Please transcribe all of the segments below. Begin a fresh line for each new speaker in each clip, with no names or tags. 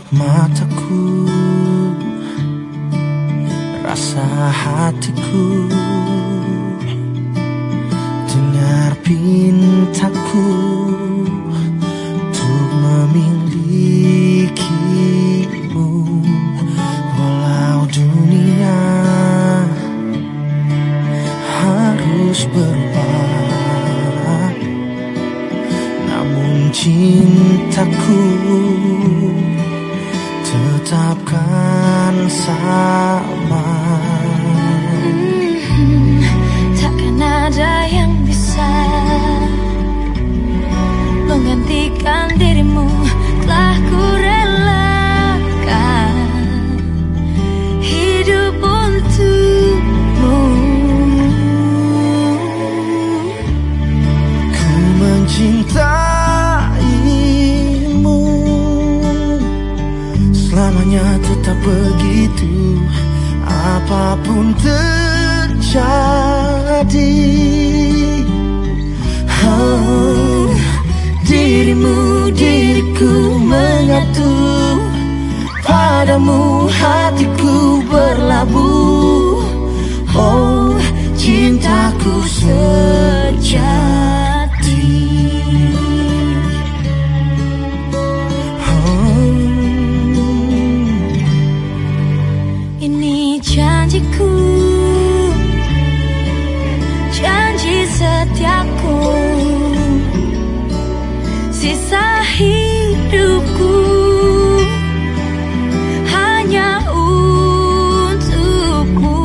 Tatap mataku, rasa hatiku, dengar pintaku untuk memilikimu. Walau dunia harus berubah, namun cintaku tetapkan sama.
Takkan ada yang bisa menggantikan dirimu, telah ku relakan hidup untukmu.
Ku mencintaimu selamanya, tetap begitu, apapun terjadi. Oh, dirimu, diriku menyatu, padamu hatiku berlabuh. Oh, cintaku sejati.
Ini janjiku, janji setiaku, sisa hidupku hanya untukmu.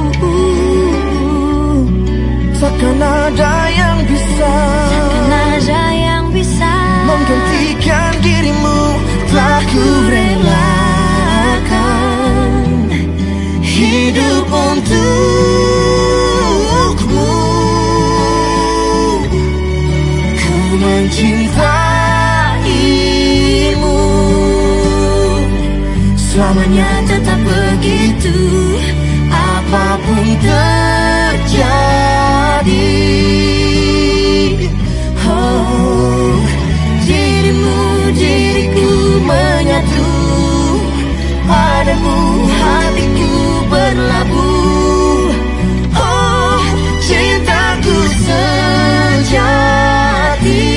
Takkan ada yang bisa,
takkan ada yang bisa
menggantikan dirimu, telah ku relakan hidup untukmu. Ku mencintaimu selamanya, tetap begitu, apapun terjadi. Oh, dirimu, diriku menyatu, padamu hatiku berlabuh. Oh, cintaku sejati.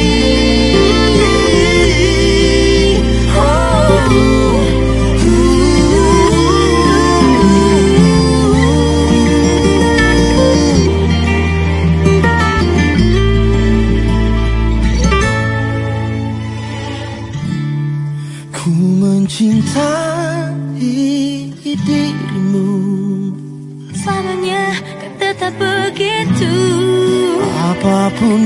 Ku mencintai dirimu
selamanya, kan tetap begitu,
apapun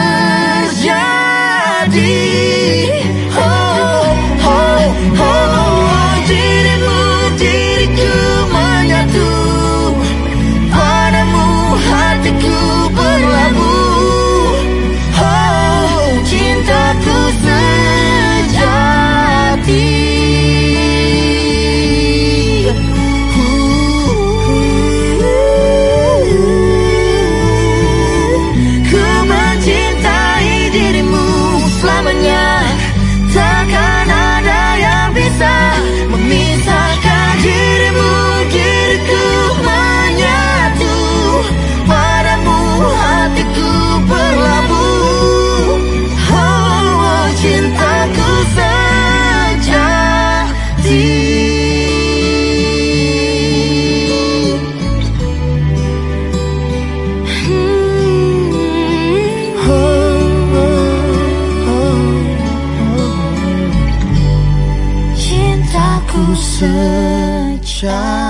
terjadi. Oh, oh, oh, dirimu, diriku menyatu, padamu hatiku berlabuh. Oh, cintaku sejati. Takkan ada yang bisa memisahkan dirimu, diriku menyatu, padamu hatiku berlabuh. Oh, cintaku sejati. Ku sejati.